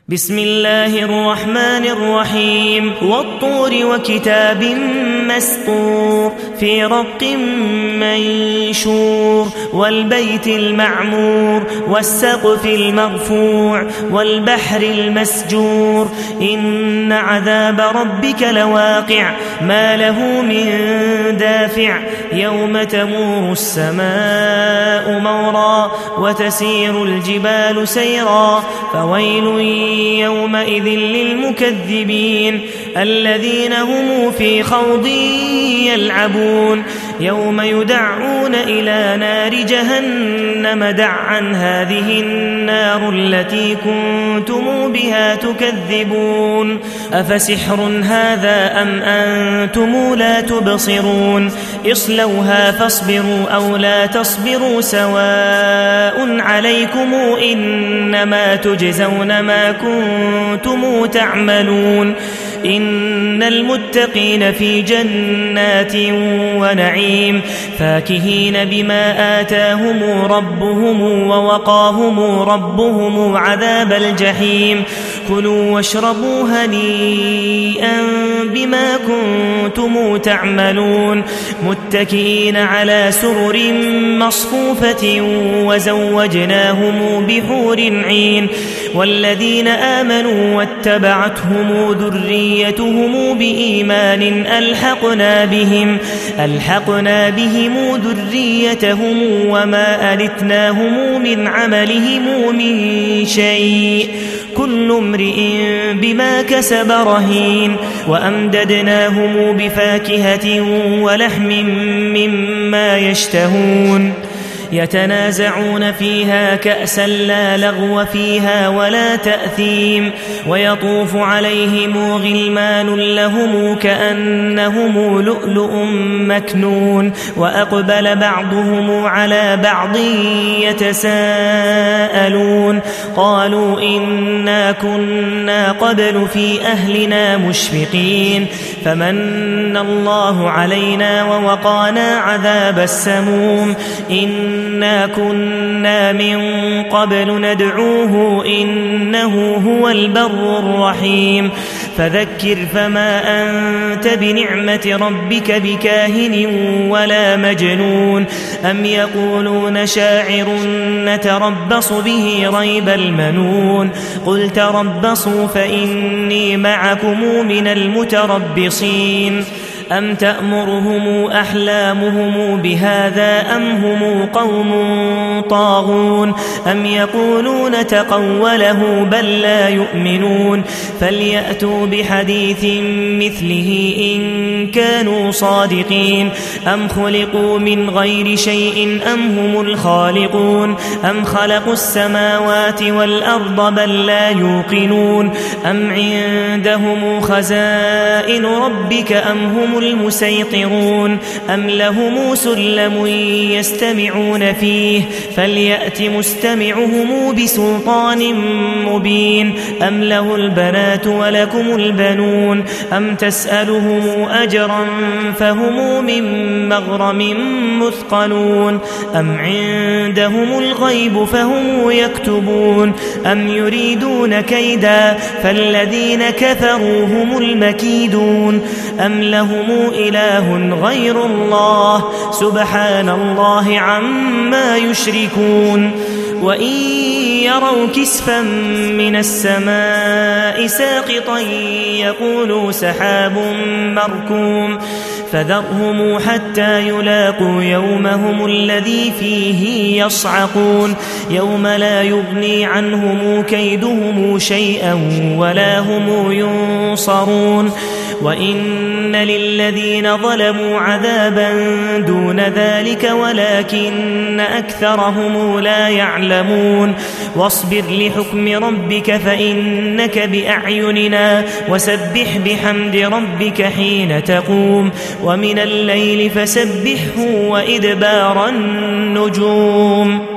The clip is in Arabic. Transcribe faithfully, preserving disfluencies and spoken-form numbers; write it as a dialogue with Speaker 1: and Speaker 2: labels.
Speaker 1: بسم الله الرحمن الرحيم والطور وكتاب مسطور في رق منشور والبيت المعمور والسقف المرفوع والبحر المسجور إن عذاب ربك لواقع ما له من دافع يوم تمور السماء مورا وتسير الجبال سيرا فويل يومئذ للمكذبين الذين هم في خوض يلعبون يوم يدعون إلى نار جهنم دعا هذه النار التي كنتم بها تكذبون أفسحر هذا أم أنتم لا تبصرون اصلوها فاصبروا أو لا تصبروا سواء عليكم إنما تجزون ما كنتم تعملون إن المتقين في جنات ونعيم فاكهين بما آتاهم ربهم ووقاهم ربهم عذاب الجحيم كلوا واشربوا هنيئا بما كنتم تعملون متكئين على سرر مصفوفة وزوجناهم بحور عين والذين آمنوا واتبعتهم ذريتهم بإيمان ألحقنا بهم ألحقنا بهم ذريتهم وما ألتناهم من عملهم من شيء كل امرئ بما كسب رهين وأمددناهم بفاكهة ولحم مما يشتهون يتنازعون فيها كأسا لا لغو فيها ولا تأثيم ويطوف عليهم غلمان لهم كأنهم لؤلؤ مكنون وأقبل بعضهم على بعض يتساءلون قالوا إنا كنا قبل في أهلنا مشفقين فمن الله علينا ووقانا عذاب السموم إنا كنا من قبل ندعوه إنه هو البر الرحيم فذكر فما أنت بنعمة ربك بكاهن ولا مجنون أم يقولون شاعر نتربص به ريب المنون قل تربصوا فإني معكم من المتربصين أم تأمرهم أحلامهم بهذا أم هم قوم طاغون أم يقولون تقوله بل لا يؤمنون فليأتوا بحديث مثله إن كانوا صادقين أم خلقوا من غير شيء أم هم الخالقون أم خلقوا السماوات والأرض بل لا يوقنون أم عندهم خزائن ربك أم هم المسيطرون أم لهم سلم يستمعون فيه فليأت مستمعهم بسلطان مبين أم له البنات ولكم البنون أم تسألهم أجرا فهم من مغرم مثقلون أم عندهم الغيب فهم يكتبون أم يريدون كيدا فالذين كفروا هم المكيدون أم لهم إله غير الله سبحان الله عما يشركون وإن يروا كسفا من السماء ساقطا يقولوا سحاب مركوم فذرهم حتى يلاقوا يومهم الذي فيه يصعقون يوم لا يغني عنهم كيدهم شيئا ولا هم ينصرون وإن للذين ظلموا عذابا دون ذلك ولكن أكثرهم لا يعلمون واصبر لحكم ربك فإنك بأعيننا وسبح بحمد ربك حين تقوم ومن الليل فسبحه وإدبار النجوم